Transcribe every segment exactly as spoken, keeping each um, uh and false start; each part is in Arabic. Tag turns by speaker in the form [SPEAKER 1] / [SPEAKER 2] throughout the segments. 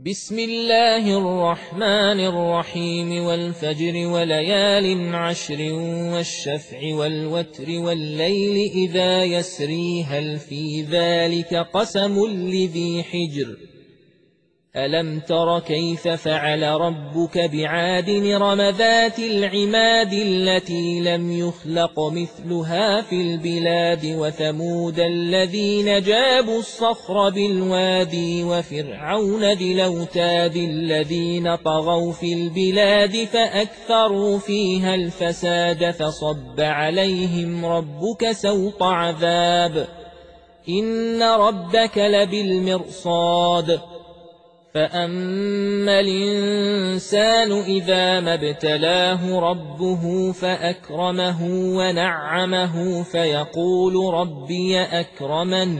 [SPEAKER 1] بسم الله الرحمن الرحيم والفجر وليال عشر والشفع والوتر والليل إذا يسري هل في ذلك قسم لذي حجر ألم تر كيف فعل ربك بعاد إرم ذات العماد التي لم يخلق مثلها في البلاد وثمود الذين جابوا الصخر بالوادي وفرعون ذي الأوتاد الذين طغوا في البلاد فأكثروا فيها الفساد فصب عليهم ربك سوط عذاب إن ربك لبالمرصاد فأما الإنسان إذا ما ابتلاه ربه فأكرمه ونعمه فيقول ربي أكرمن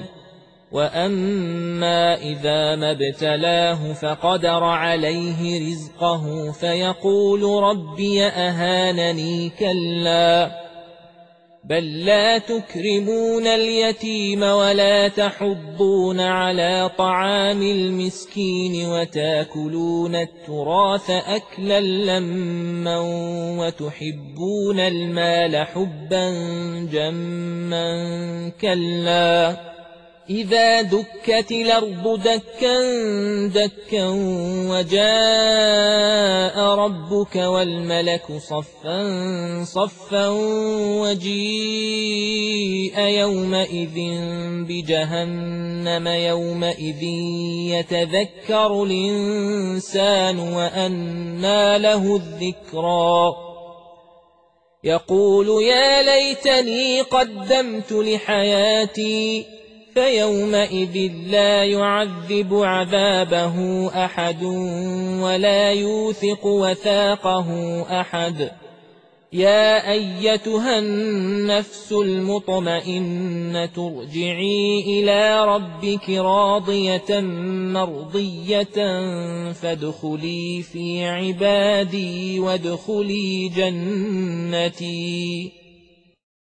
[SPEAKER 1] وأما إذا ما ابتلاه فقدر عليه رزقه فيقول ربي أهانني كلا بل لا تكرمون اليتيم ولا تحضون على طعام المسكين وتاكلون التراث أكلا لما وتحبون المال حبا جما كلا إذا دكت الأرض دكا دكا وجاء ربك والملك صفا صفا وجيء يومئذ بجهنم يومئذ يتذكر الإنسان وأنى له الذكرى يقول يا ليتني قدمت لحياتي فيومئذ لا يعذب عذابه أحد ولا يوثق وثاقه أحد يا أيتها النفس المطمئنة ارجعي إلى ربك راضية مرضية فادخلي في عبادي وادخلي جنتي.